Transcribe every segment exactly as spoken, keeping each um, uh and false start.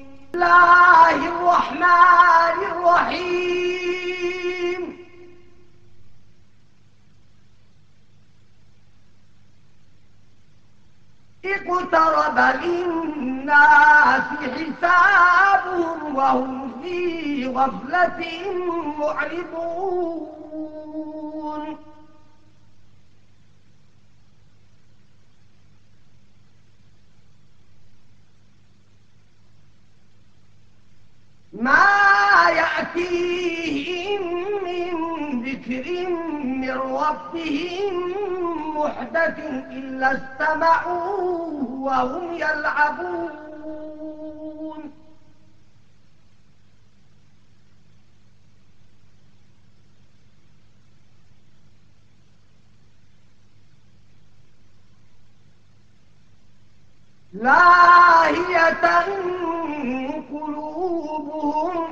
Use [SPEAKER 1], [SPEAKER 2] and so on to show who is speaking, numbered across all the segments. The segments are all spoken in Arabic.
[SPEAKER 1] الله الرحمن الرحيم اقترب للناس حسابهم وهم في غفلة معرضون ما يأتيهم من ذكر من ربهم محدث إلا استمعوه وهم يلعبون لاهية قلوبهم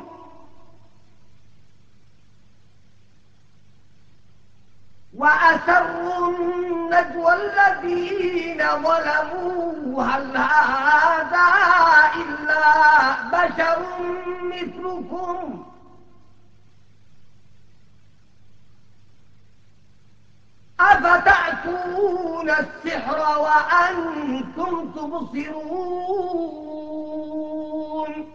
[SPEAKER 1] وأسروا النجوى الذين ظلموا هل هذا إلا بشر مثلكم أفتأتون السحر وأنتم تبصرون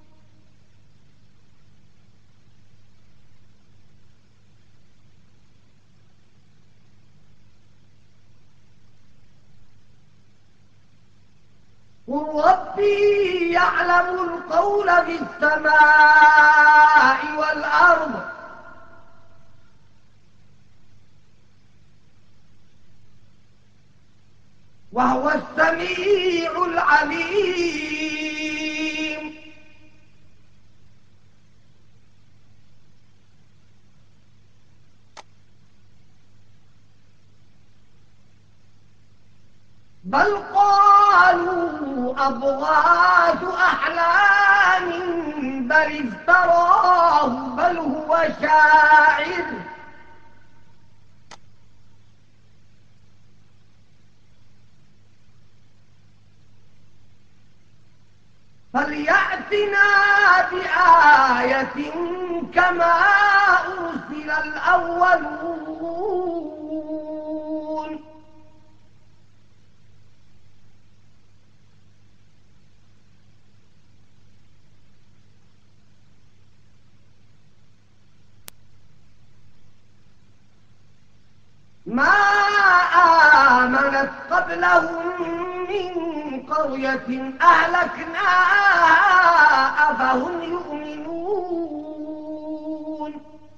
[SPEAKER 1] قل ربي يعلم القول في السماء والأرض وهو السميع العليم بل قالوا أضغاث أحلام بل افتراه بل هو شاعر فليأتنا بآية كما أرسل الأولون ما آمنت قبلهم من قرية أهلكناها أفهم يؤمنون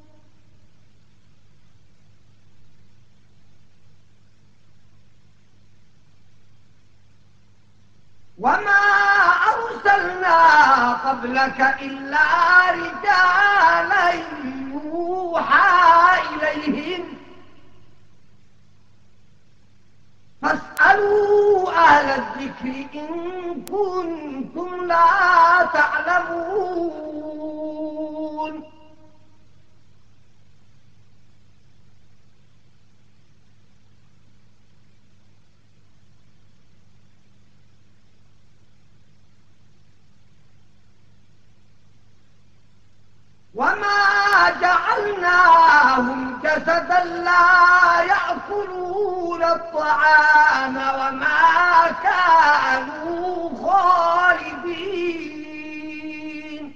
[SPEAKER 1] وما أرسلنا قبلك إلا رجالا يوحى إليهم فاسألوا أهل الذكر إن كنتم لا تعلمون وما جعلناهم جسدا لا يأكلون الطعام وما كانوا خالدين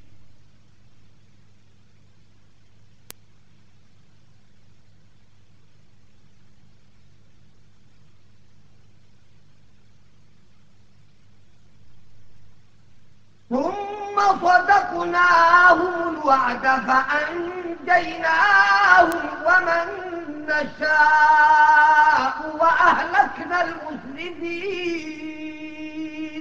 [SPEAKER 1] ثم صدقناهم الوعد فأنجيناهم ومن نشاء وأهلكنا المسرفين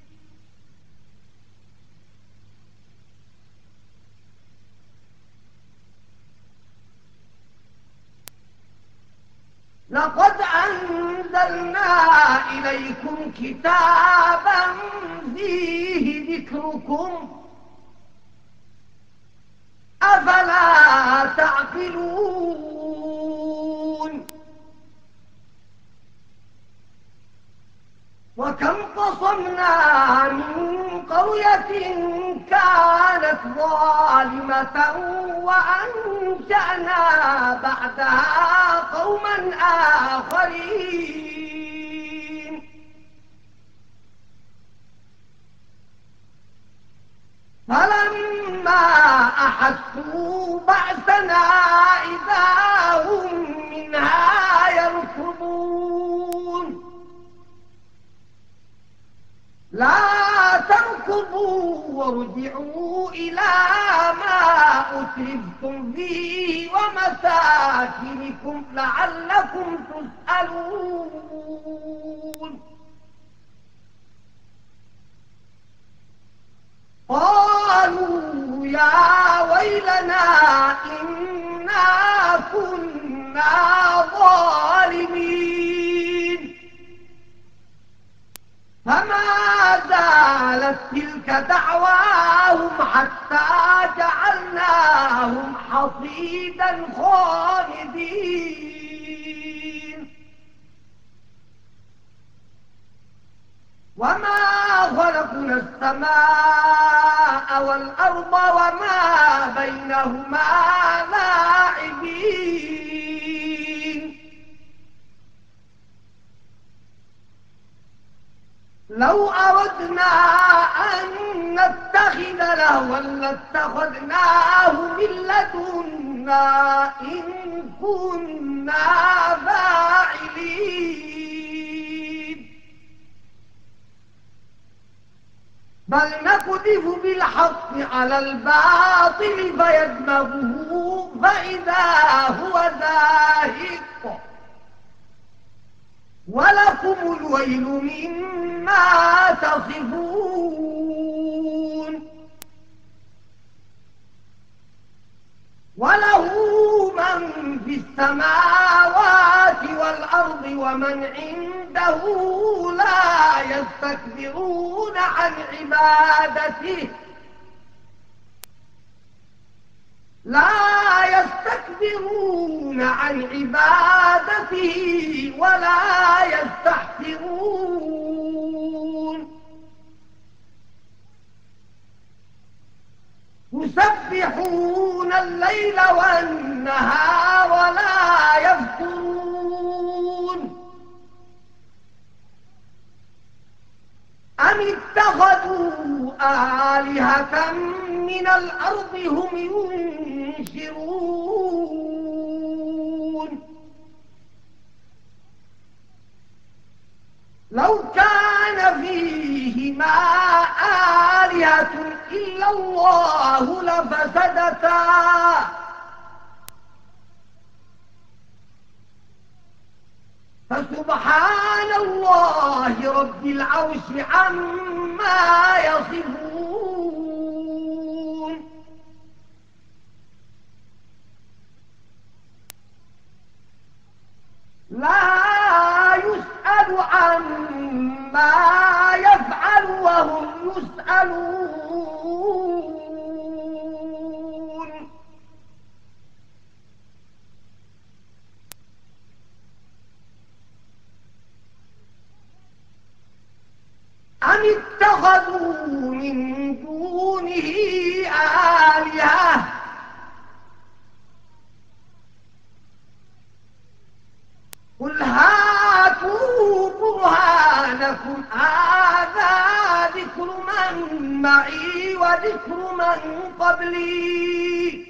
[SPEAKER 1] لقد أنزلنا إليكم كتابا فيه ذكركم أفلا تعقلون وكم قصمنا من قرية كانت ظالمة وأنشأنا بعدها قوما آخرين فلما أحسوا بأسنا إذا هم منها يركضون لا تركضوا وارجعوا إلى ما أترفتم فيه ومساكنكم لعلكم تسألون قالوا يا ويلنا إنا كنا ظالمين فما زالت تلك دعواهم حتى جعلناهم حصيدا خامدين وما خلقنا السماء والأرض وما بينهما لاعبين لو أردنا أن نتخذ لهوا لاتخذناه من لدنا إن كنا فاعلين بل نقذف بالحق على الباطل فيدمغه فإذا هو زاهق ولكم الويل مما تصفون وله من في السماوات والأرض ومن عنده لا يستكبرون عن عبادته لا يستكبرون عن عبادته ولا يستحسرون يسبحون الليل والنهار ولا يفترون أم اتخذوا آلهة من الأرض هم ينشرون لو كان فيهما آلهة إلا الله لفسدتا فسبحان الله رب العرش عما يصفون لا يسأل عما يفعل وهم يسألون أم اتخذوا من دونه آلهة قل هاتوا برهانكم هذا ذكر من معي وذكر من قبلي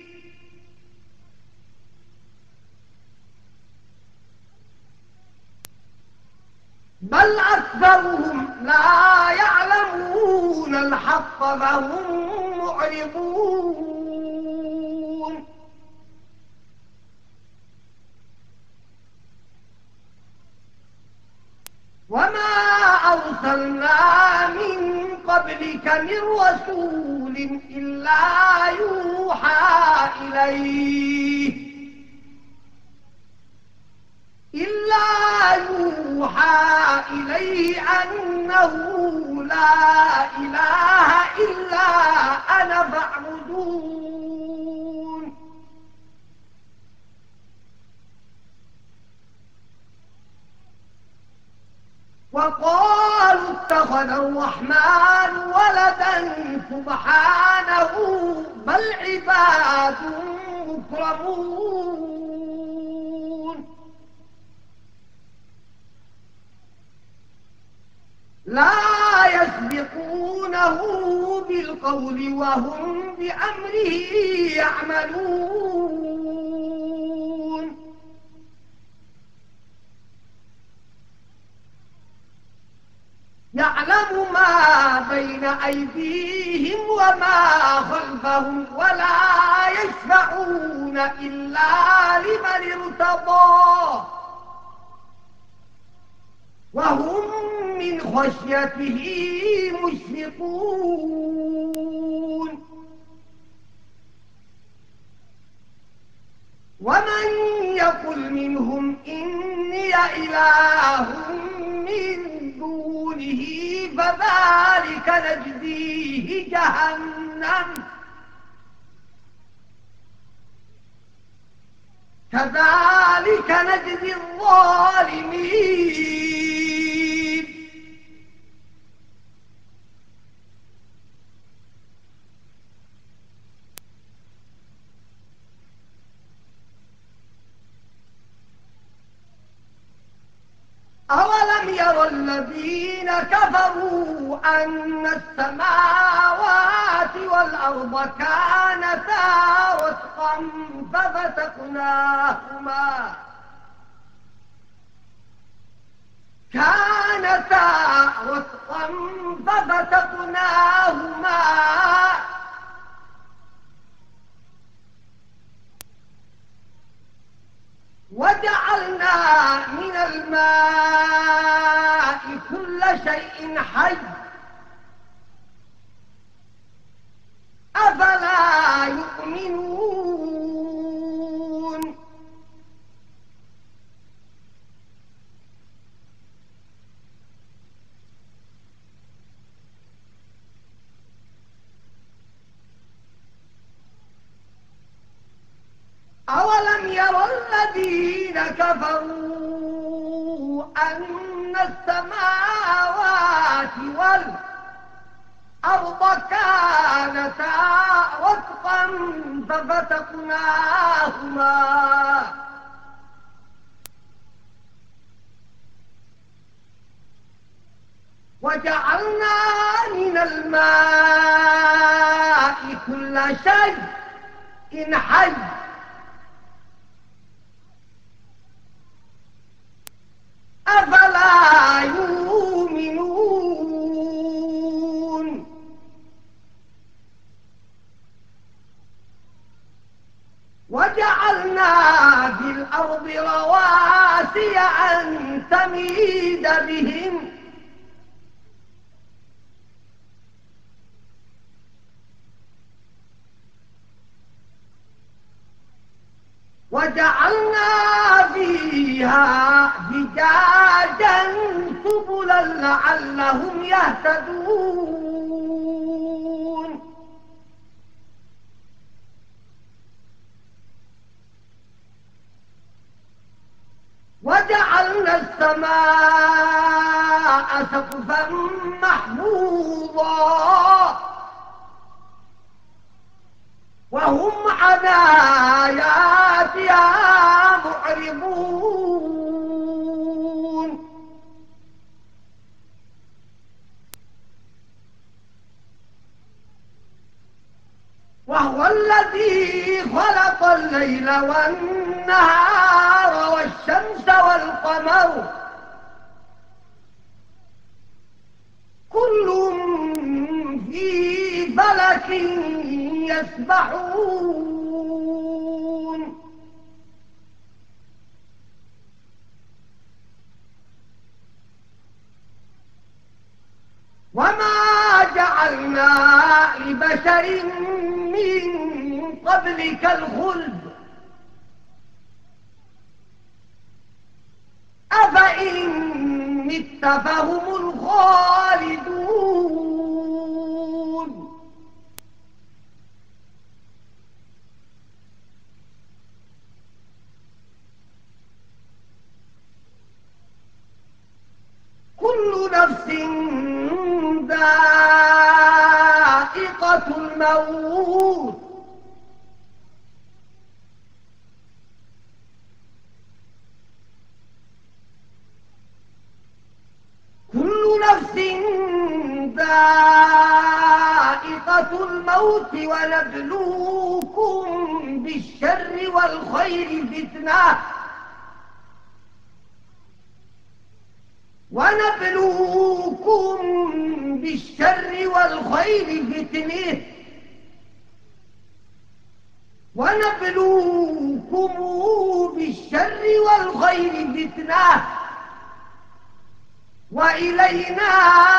[SPEAKER 1] بل أكثرهم لا يعلمون الحق فهم معرضون وما أرسلنا من قبلك من رسول إلا يوحى إليه إلا يوحى إليه أنه لا إله إلا أنا فاعبدون وقالوا سبحانه بل عباد مكرمون لا يسبقونه بالقول وهم بأمره يعملون يعلم ما بين أيديهم وما خلفهم ولا يشفعون إلا لمن ارتضى وهم من خشيته مشفقون ومن يقل منهم إني إله من دونه فذلك نجزيه جهنم كذلك نجزي الظالمين أولم ير الذين كفروا أن السماوات والأرض كانتا رتقا ففتقناهما كانتا رتقا ففتقناهما وجعلنا من الماء كل شيء حي أفلا يؤمنون أولم ير الذين كفروا أن السماوات والأرض كانتا رتقا ففتقناهما وجعلنا من الماء كل شيء حي أفلا يؤمنون وجعلنا في الأرض رواسي أن تميد بهم وجعلنا فيها فجاجا سبلا لعلهم يهتدون وجعلنا السماء سقفا محفوظا وهم عن آياتها معرضون وهو الذي خلق الليل والنهار والشمس والقمر كل في فلك يسبحون وما جعلنا لبشر من قبلك الخلد أفإن مت فهم الخالدون كل نفس ذائقة ذائقة الموت كل نفس ذائقة الموت ونبلوكم بالشر والخير فتنة ونبلوكم بالشر والخير فتنة ونبلوكم بالشر والخير فتنة وإلينا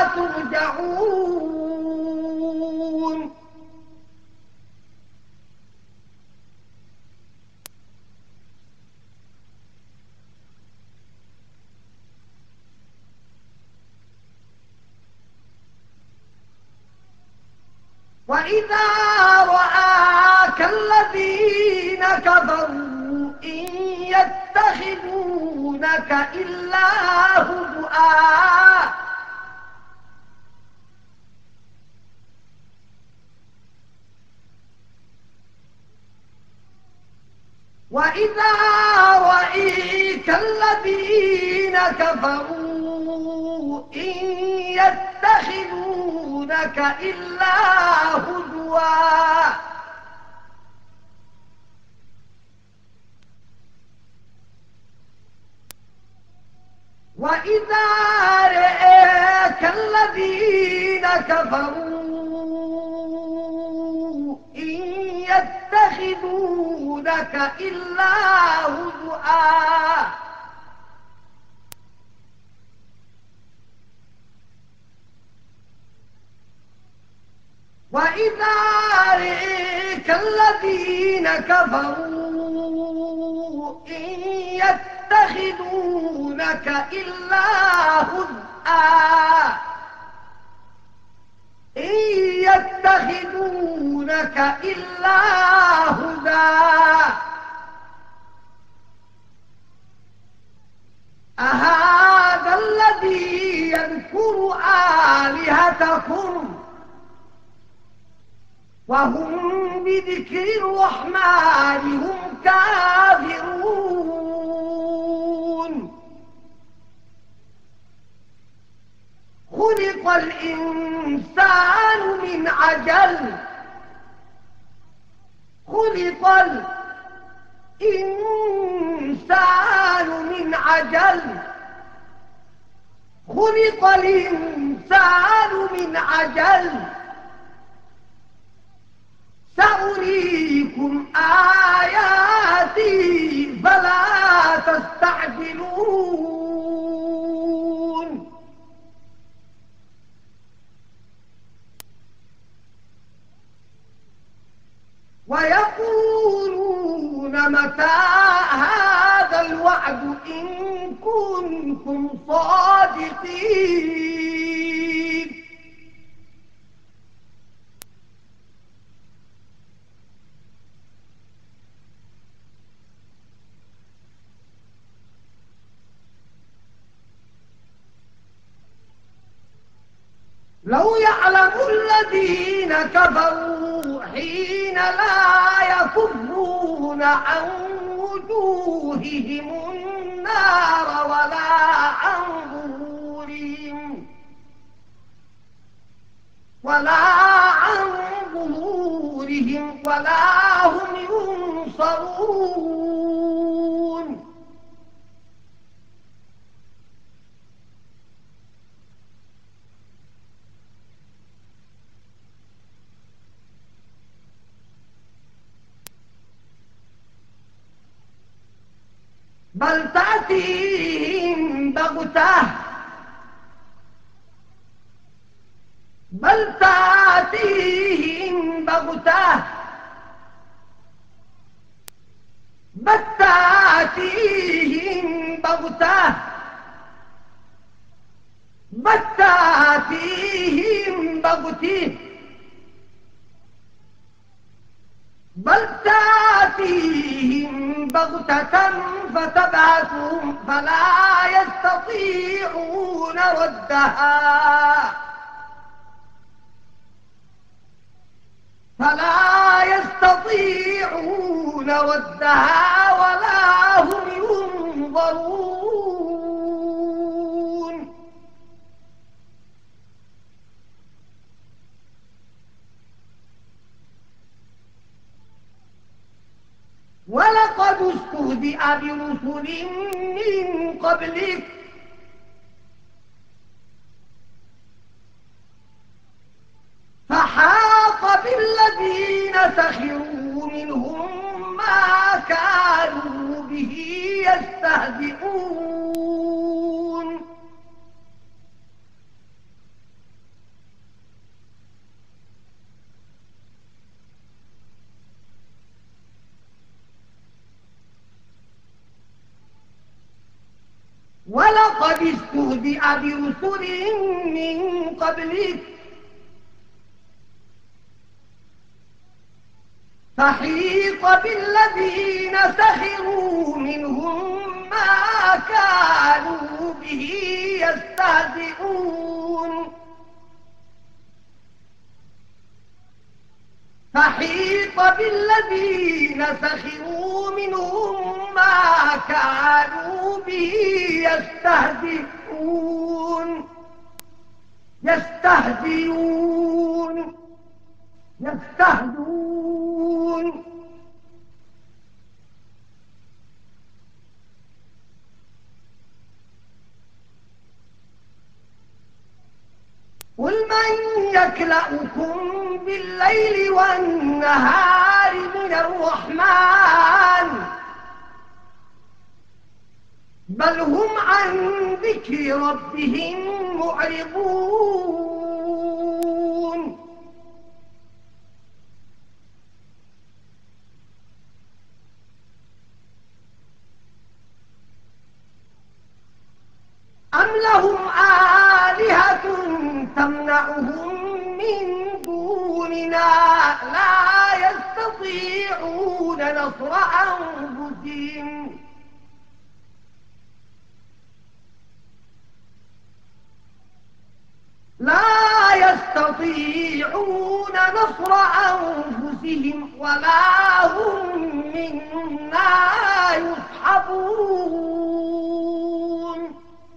[SPEAKER 1] ترجعون وإذا رآك الذين كفروا إن يتخذونك إلا هزؤا وإذا رأيك الذين كفروا إن يتخذونك إلا هزوا وإذا رأيك الذين كفروا إن يتخذونك إلا هزؤا وإذا رأيك الذين كفروا إن يتخذونك إلا هزءا إن يتخذونك إلا هزءا أهذا الذي يذكر آلهتكم وهم بذكر الرحمن هم كافرون خلق الإنسان من عجل خلق الإنسان من عجل خلق الإنسان من عجل سأريكم آياتي فلا تستعجلون ويقولون متى هذا الوعد إن كنتم صادقين لو يعلم الذين كفروا حين لا يكفون عن وجوههم النار ولا عن ظهورهم ولا عن ظهورهم ولا هم ينصرون بل تأتيهم بغتة بل تأتيهم بغتة بل تأتيهم بغتة بل تأتيهم بغتة بل تأتيهم بغتة فتبعثهم فلا يستطيعون ردها فلا يستطيعون ردها ولا هم ينظرون ولقد استهزئ برسل من قبلك فحاق بالذين سخروا منهم ما كانوا به يستهزئون ولقد استهزئ برسل من قبلك فحيق بالذين سخروا منهم ما كانوا به يستهزئون فحيق بالذين سخروا منهم ما كانوا به يستهزئون يستهزئون يستهزئون قل من يكلأكم بالليل والنهار من الرحمن بل هم عن ذكر ربهم معرضون أم لهم آلهة تمنعهم من دوننا لا يستطيعون نصر أنفسهم لا يستطيعون نصر أنفسهم ولا هم منا يصحبون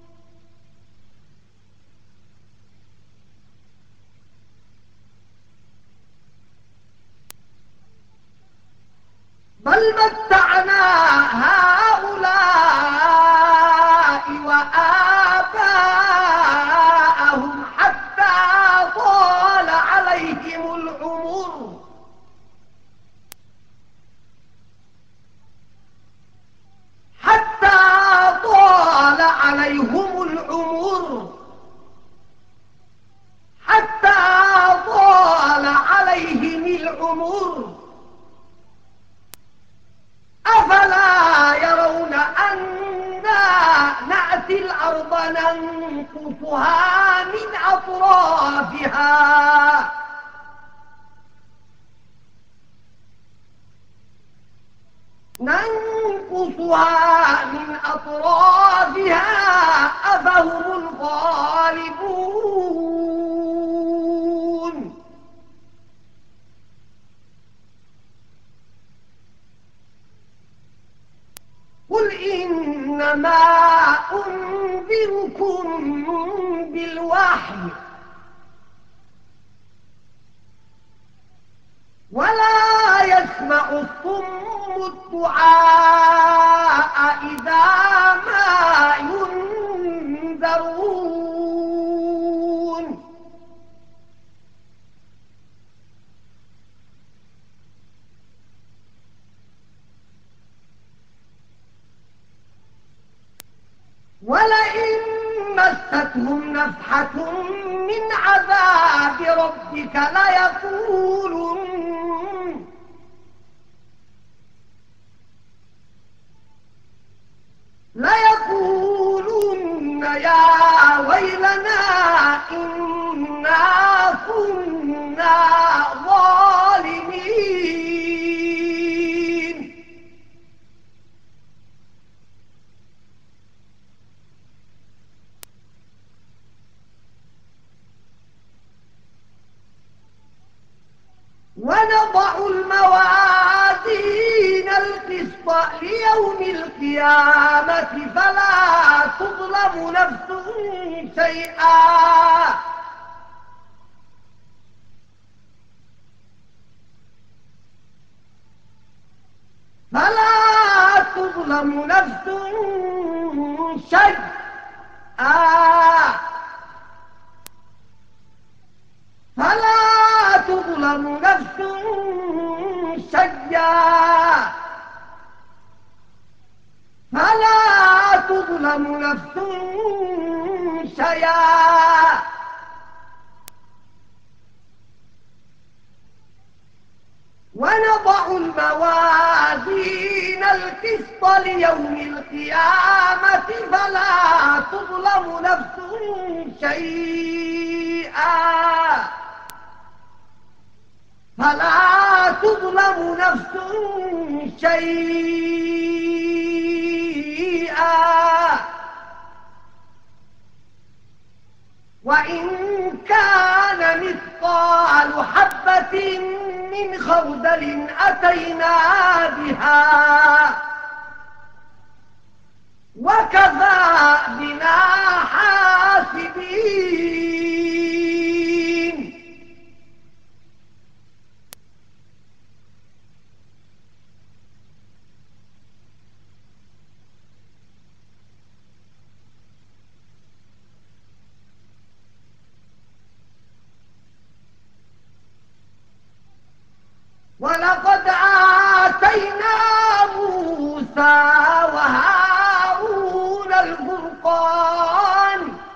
[SPEAKER 1] بل متعنا هؤلاء وآباءهم حتى طال عليهم العمر حتى طال عليهم العمر حتى طال عليهم العمر أفلا يرون أنا نأتي الأرض ننقصها من أطرافها ننقصها من أطرافها أفهم الغالبون قل إنما أنذركم بالوحي ولا يسمع الصم الدعاء إذا ما ينذرون ولئن مستهم نفحة من عذاب ربك ليقولن ليقولن يا ويلنا إنا كنا ظالمين ونضع الموازين القسط ليوم القيامة فلا تظلم نفس شيئا فلا تظلم نفس شيئا فلا تظلم نفس شيئا فلا تظلم نفس شيئا ونضع الموازين القسط ليوم القيامة فلا تظلم نفس شيئا فلا تظلم نفس شيئا وإن كان مثقال حبة من خردل أتينا بها وكفى بنا حاسبين ولقد آتينا موسى وهارون الفرقان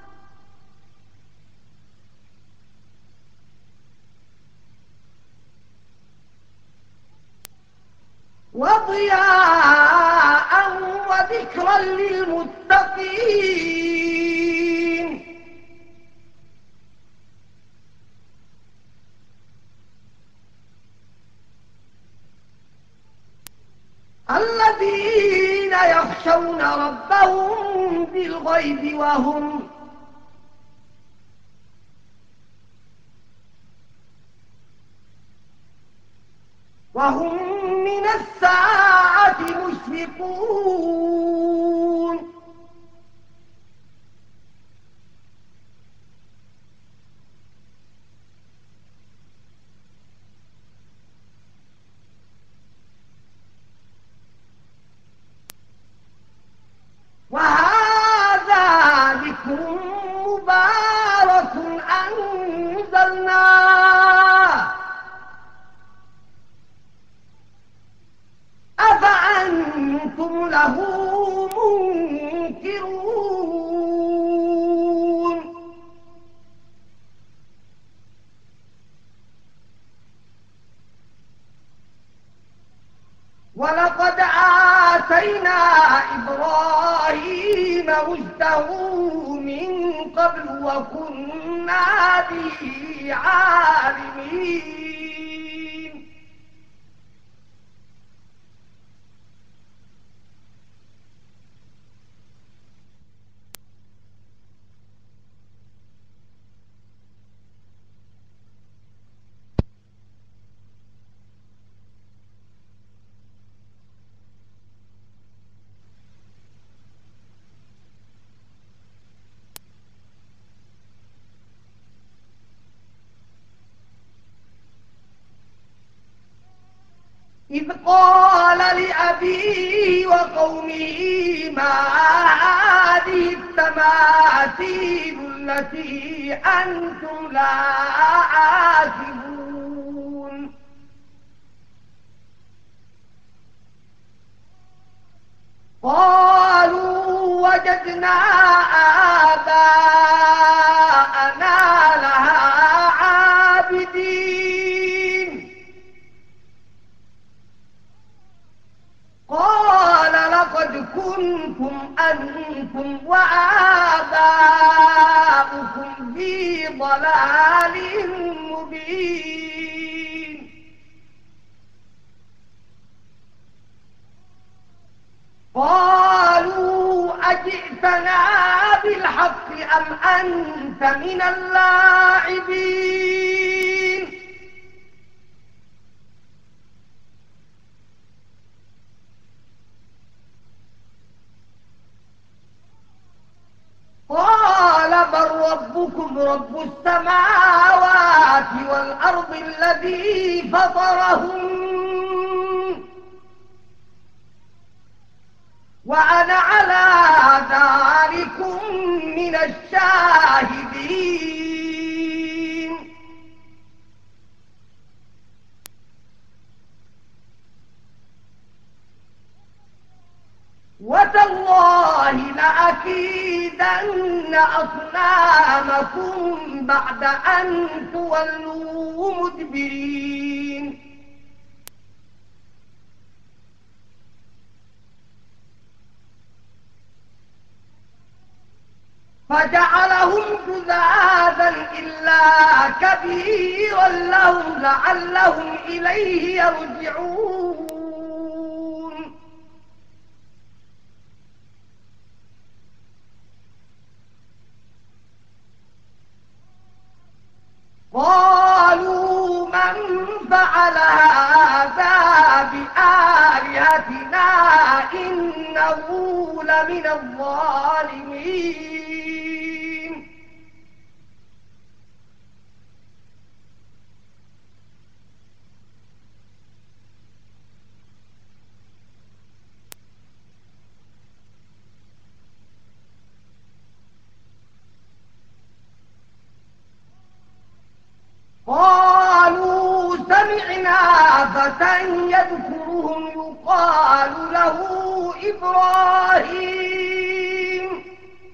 [SPEAKER 1] وضياء وذكرا للمتقين الذين يخشون ربهم بالغيب وهم وهم من الساعة مشفقون وهذا ذكر مبارك أنزلناه أفأنتم له منكرون ولقد آتينا إبراهيم رشده من قبل وكنا به عالمين إذ قال لأبيه وقومه ما هذه التماثيل التي أنتم لا عاكفون قالوا وجدنا آباءنا لها عابدين قال لقد كنتم أنتم وآباؤكم في ضلال مبين قالوا أجئتنا بالحق أم أنت من اللاعبين ربكم رب السماوات والأرض الذي فطرهم وأنا على ذلكم من الشاهدين وتالله لأكيدن أصنامكم بعد أن تولوا مدبرين فجعلهم جذاذا إلا كبيرا لهم لعلهم إليه يرجعون قالوا من فعل هذا بآلهتنا إنه لمن الظالمين قالوا سمعنا فتى يذكرهم يقال له إبراهيم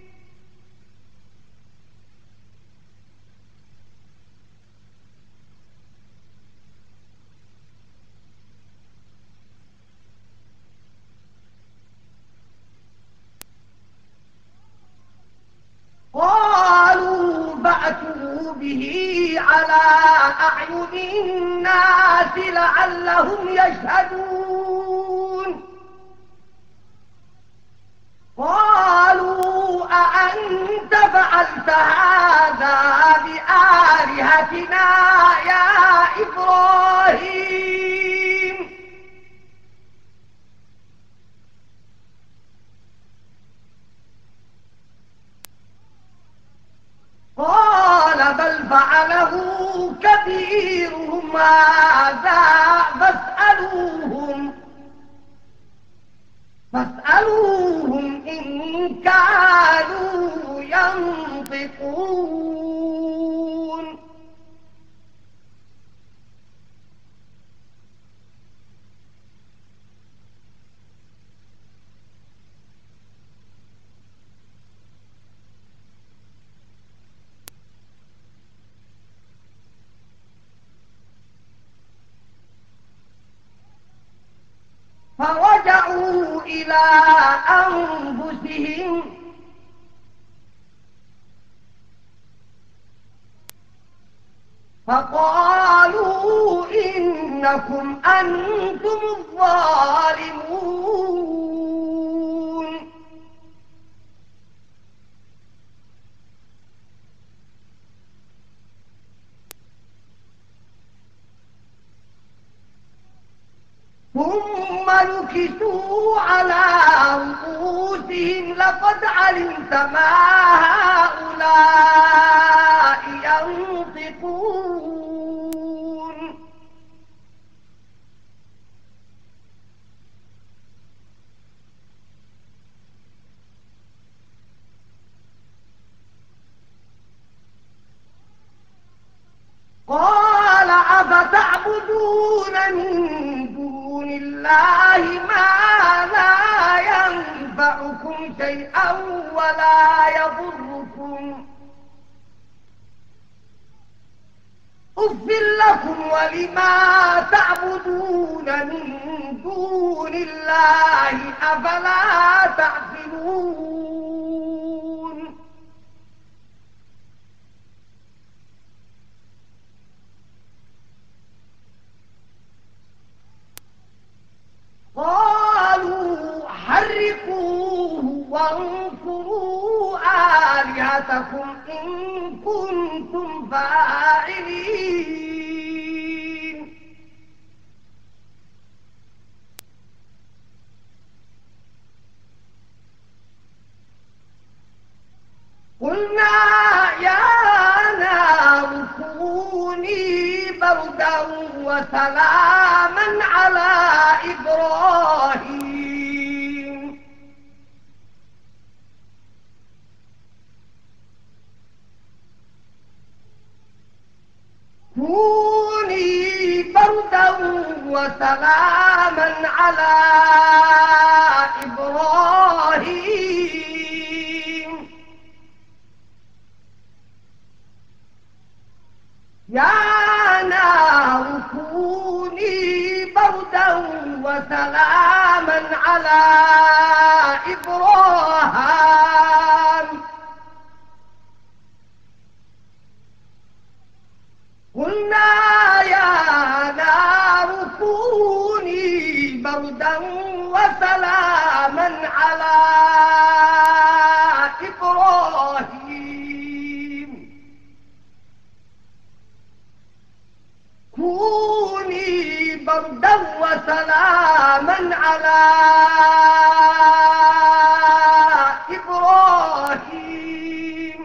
[SPEAKER 1] قالوا فأتوا به على أعين الناس لعلهم يشهدون قالوا أأنت فعلت هذا بآلهتنا يا إبراهيم قال بل فعله كبيرهم هذا فاسألوهم فاسألوهم إن كانوا ينطقون فرجعوا إلى أنفسهم فقالوا إنكم أنتم الظالمون ثم نكسوا على رؤوسهم لقد علمت ما هؤلاء ينطقون قال أفتعبدون من دون الله ما لا ينفعكم شيئا ولا يضركم أف لكم ولما تعبدون من دون الله أفلا تعقلون قالوا حرقوه وانصروا آلهتكم إن كنتم فاعلين قلنا يا بردا وسلاما على إبراهيم كوني بردا وسلاما على إبراهيم يا نار كوني بردا وسلاما على إبراهيم قلنا يا نار كوني بردا وسلاما على إبراهيم كوني بردا وسلاما على إبراهيم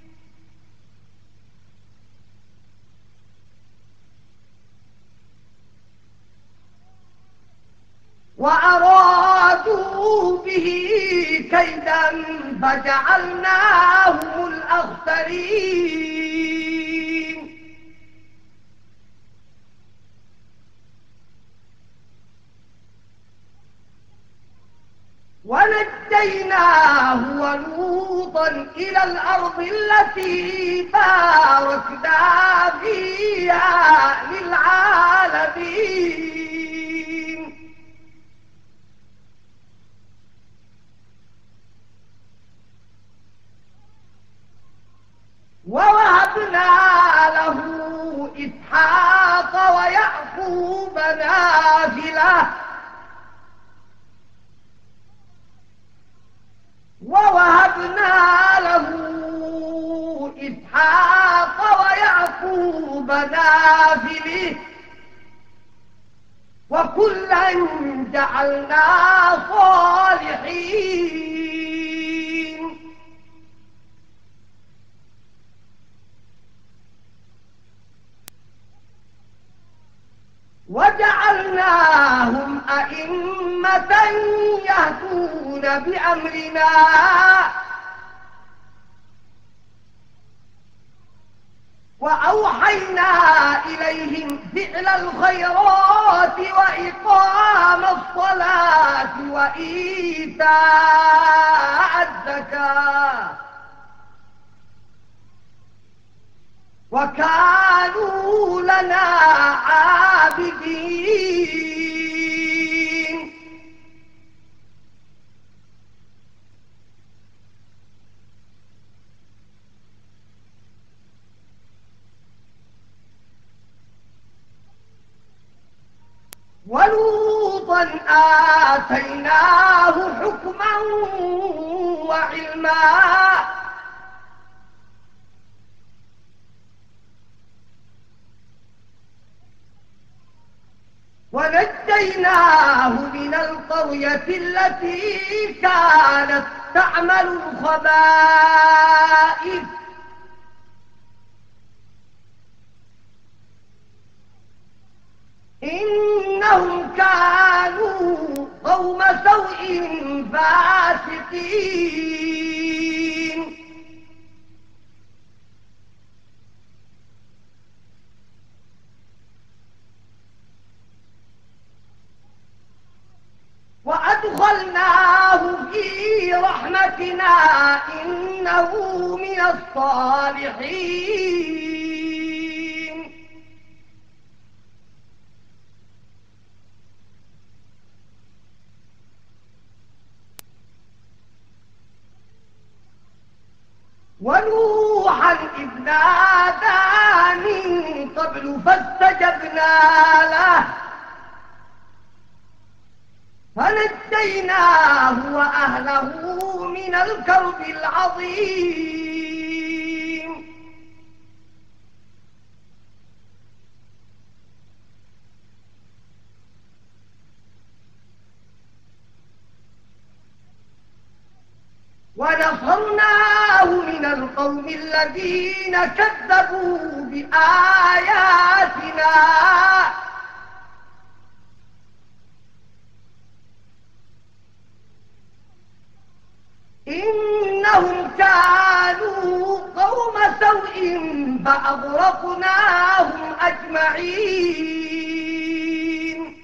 [SPEAKER 1] وأرادوا به كيدا فجعلناهم الأخسرين ونجيناه ولوطا إلى الأرض التي باركنا فيها للعالمين ووهبنا له إسحاق ويعقوب نافلة ووهبنا له إسحاق ويعقوب نافلة وكلا جعلنا صالحين وجعلناهم أئمة يهدون بأمرنا وأوحينا إليهم فعل الخيرات وإقام الصلاة وإيتاء الزكاة وكانوا لنا عابدين ولوطا آتيناه حكما وعلما ونجيناه من القرية التي كانت تعمل الخبائث إنهم كانوا قوم سوء فاسقين وأدخلناه في رحمتنا إنه من الصالحين ونوحا إذ نادى من قبل فاستجبنا له فنجيناه وأهله من الكرب العظيم ونصرناه من القوم الذين كذبوا بآياتنا إنهم كانوا قوم سوء فأغرقناهم أجمعين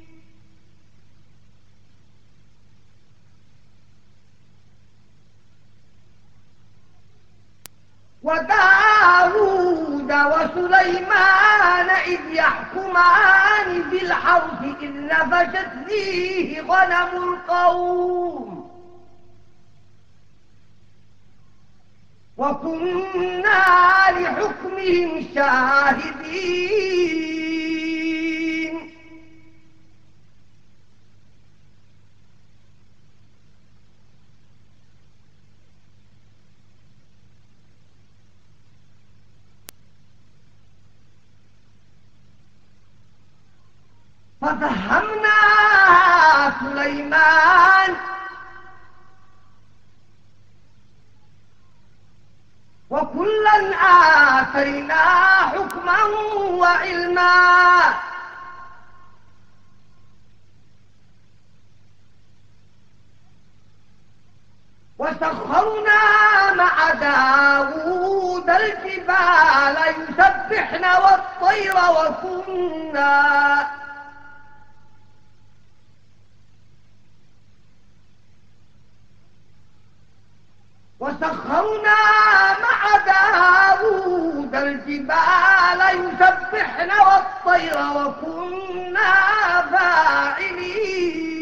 [SPEAKER 1] وداود وسليمان إذ يحكمان في الحرث إذ نفشت فيه غنم القوم وكنا لحكمهم شاهدين ففهمنا سليمان وكلا آتينا حكما وعلما وسخرنا مع داود الجبال يسبحن والطير وكنا وسخرنا مع داود الجبال يسبحن والطير وكنا فاعلين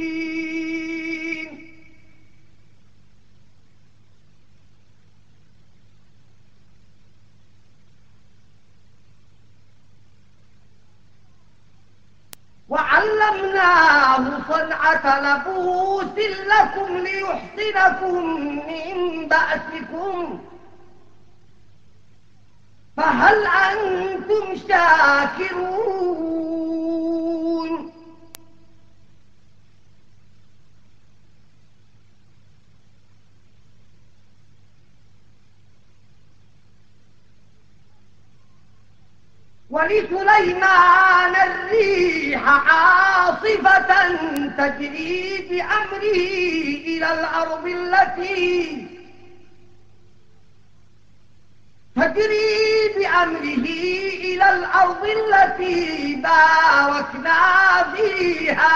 [SPEAKER 1] وعلمناه صنعة لبوس لكم ليحصنكم من بأسكم فهل أنتم شاكرون ولسليمان الريح عاصفة تجري بأمره إلى الأرض التي تجري بأمره إلى الأرض التي باركنا فيها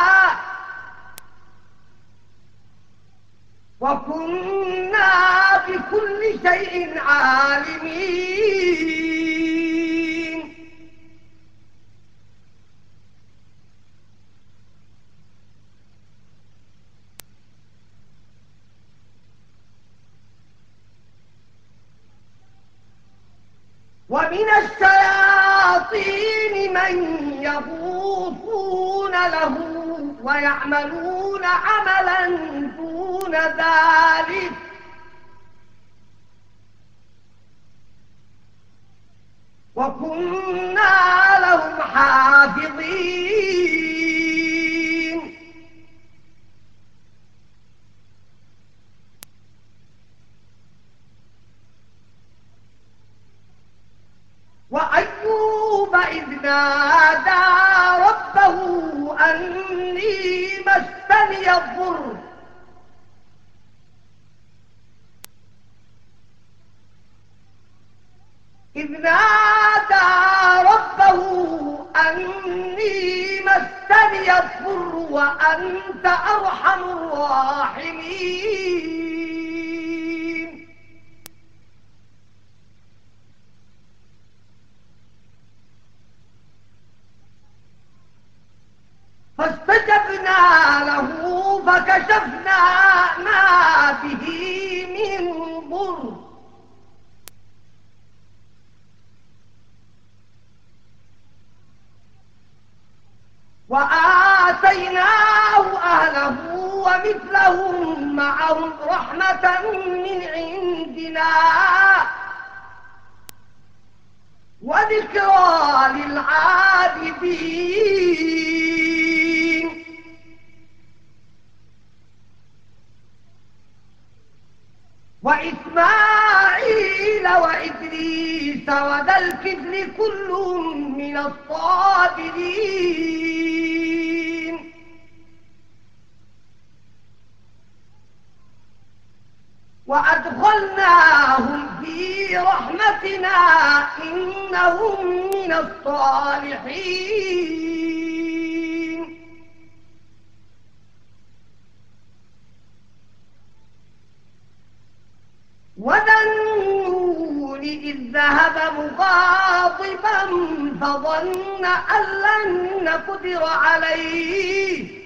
[SPEAKER 1] وكنا بكل شيء عالمين ومن الشياطين من يغوصون له ويعملون عملا دون ذلك وكنا لهم حافظين وأيوب إذ نادى ربه أني مسني الضر إذ نادى ربه أني مسني الضر وأنت أرحم الراحمين فاستجبنا له فكشفنا ما به من ضر وآتيناه أهله ومثلهم معهم رحمة من عندنا وذكرى للعابدين وإسماعيل إبليس وذا الكفل كل من الصابرين وأدخلناهم في رحمتنا إنهم من الصالحين وذا النون إذ ذهب مغاضبا فظن أن لن نقدر عليه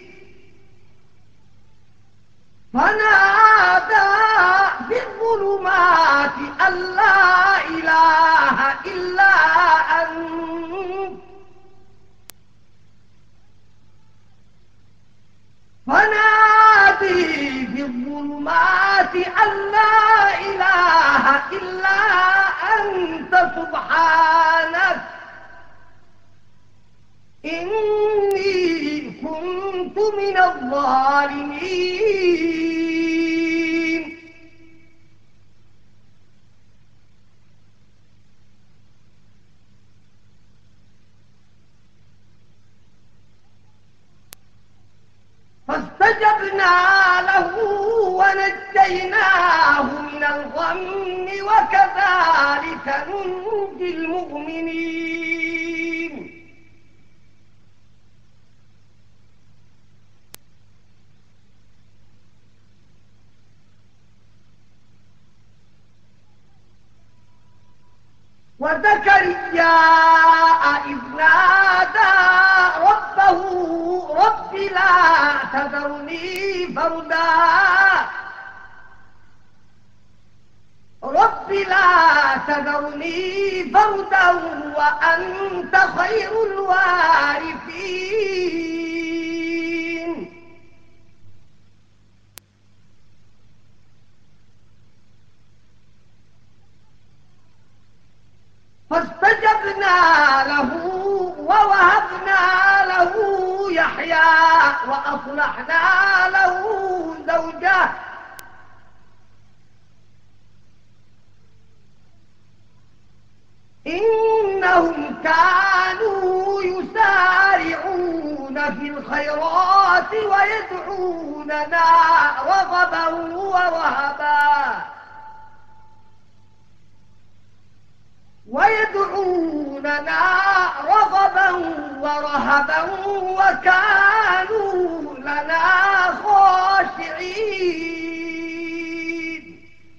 [SPEAKER 1] فنادى في الظلمات أن لا إله إلا أنت فنادي في الظلمات أن لا إله إلا أنت سبحانك إني كنت من الظالمين فاستجبنا له ونجيناه من الغم وكذلك ننجي المؤمنين وزكريا إذ نادى ربه رب لا تذرني فردا رب لا تذرني فردا وأنت خير الوارثين فاستجبنا له ووهبنا له يحيى وأصلحنا له زوجه إنهم كانوا يسارعون في الخيرات ويدعوننا رغبا ورهبا ويدعوننا رغبا ورهبا وكانوا لنا خاشعين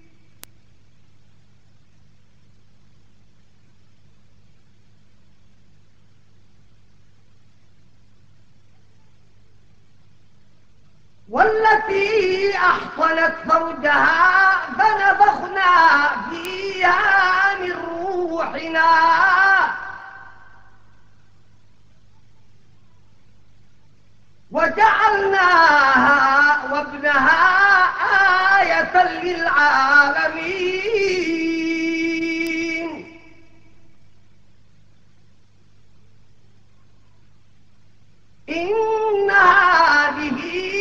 [SPEAKER 1] والتي أحصنت فرجها فنفخنا فيها من روحنا وجعلناها وابنها آية للعالمين إن هذه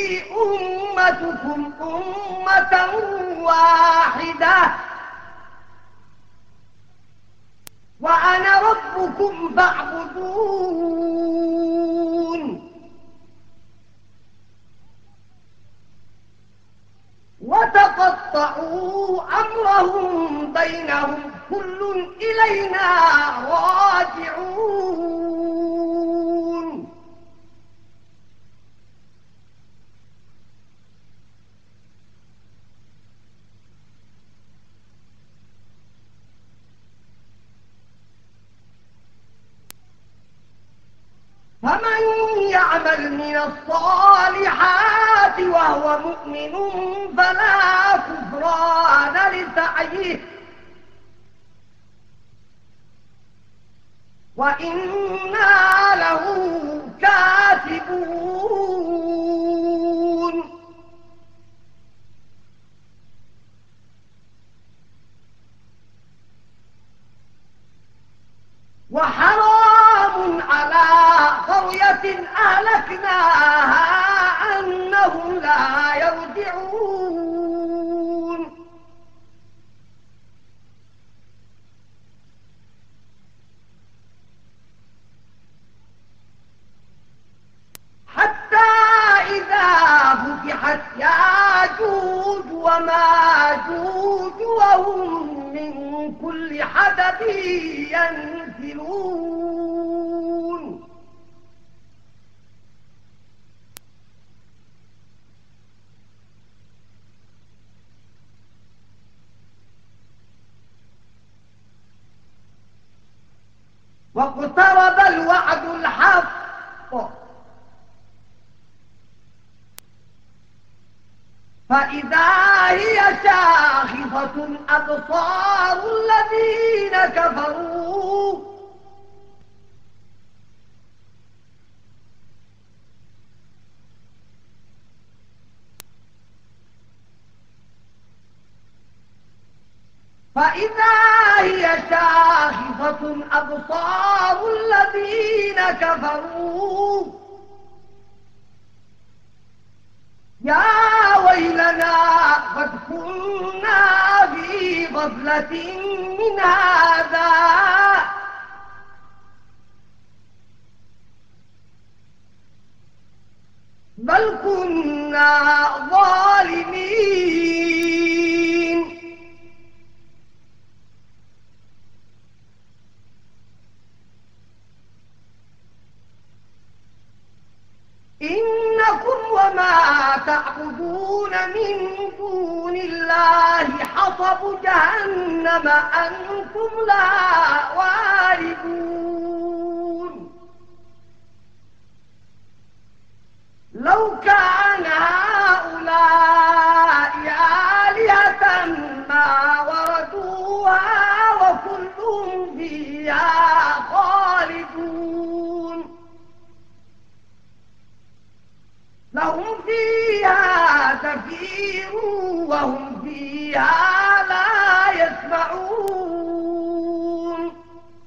[SPEAKER 1] أمتكم أمة واحدة وأنا ربكم فاعبدون وتقطعوا أمرهم بينهم كل إلينا راجعون فمن يعمل من الصالحات وهو مؤمن فلا كفران لسعيه وإنا له كاتبون وحرام على قرية أهلكناها أنهم لا يرجعون. التي ينزلون واقترب الوعد الحق فإذا هي شاخصة أبصار الذين كفروا فإذا هي شاخصة أبصار الذين كفروا يا ويلنا قد كنا في غفلة من هذا بل كنا ظالمين إنكم وما تعبدون من دون الله حصب جهنم أنتم لا واردون لو كان هؤلاء آلهة ما وردوها وكل فيها خالدون لهم فيها زفير وهم فيها لا يسمعون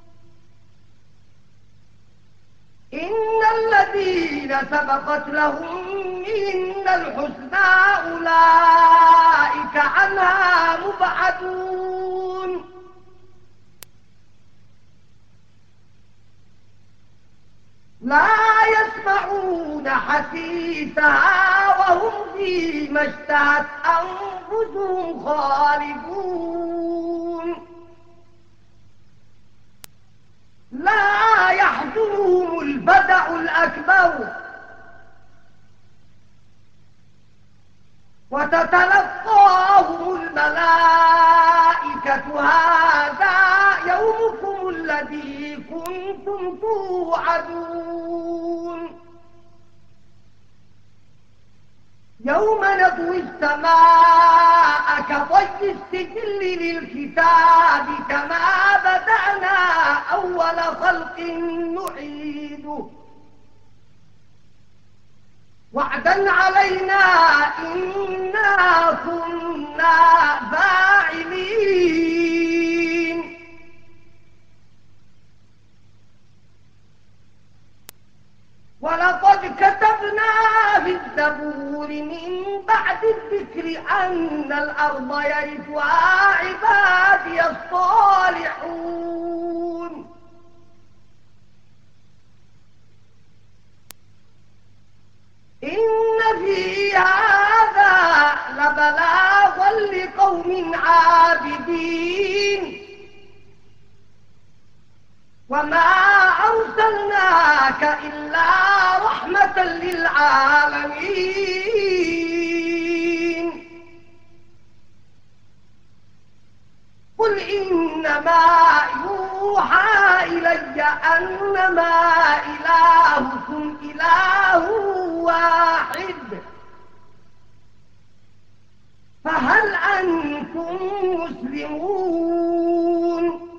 [SPEAKER 1] إن الذين سبقت لهم منا الحسنى أولئك عنها مبعدون لا يسمعون حسيسها وهم فيما اشتهت أنفسهم خالدون لا يحزنهم الفزع الأكبر وتتلقاهم الملائكة هذا يومكم الذي كنتم توعدون يوم نطوي السماء كطي السجل للكتاب كما بدأنا أول خلق نعيده وعدا علينا إنا كنا فاعلين ولقد كتبنا في الزبور من بعد الذكر أن الأرض يرثها عبادي الصالحون إن في هذا لبلاغا لقوم عابدين وما أرسلناك إلا رحمة للعالمين قل إنما يوحى إلي أنما إلهكم إله واحد فهل أنتم مسلمون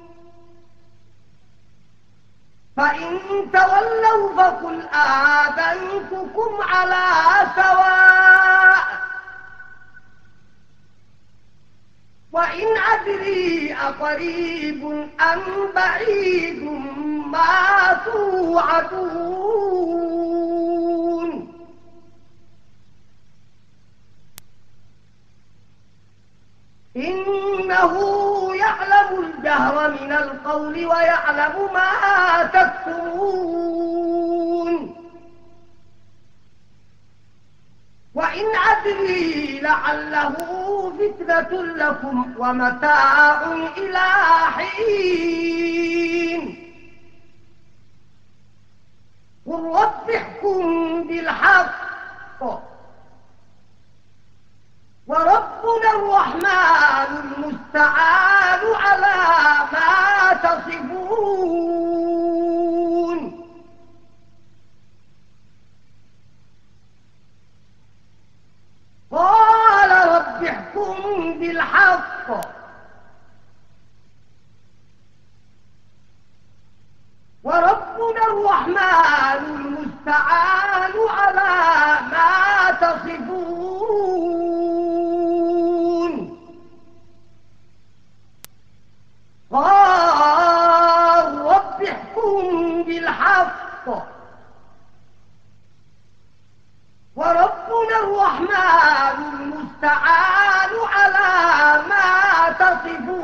[SPEAKER 1] فإن تولوا فقل آذنتكم على سواء وإن أدري أقريب أم بعيد ما توعدون إنه يعلم الجهر من القول ويعلم ما تكتمون وإن إن أدري لعله فتنة لكم ومتاع إلى حين قل رب احكم بالحق وربنا الرحمن المستعان على ما تصفون قال رب احكم بالحق وربنا الرحمن المستعان على ما تصفون قال رب احكم بالحق وربنا الرحمن المستعان على ما تصفون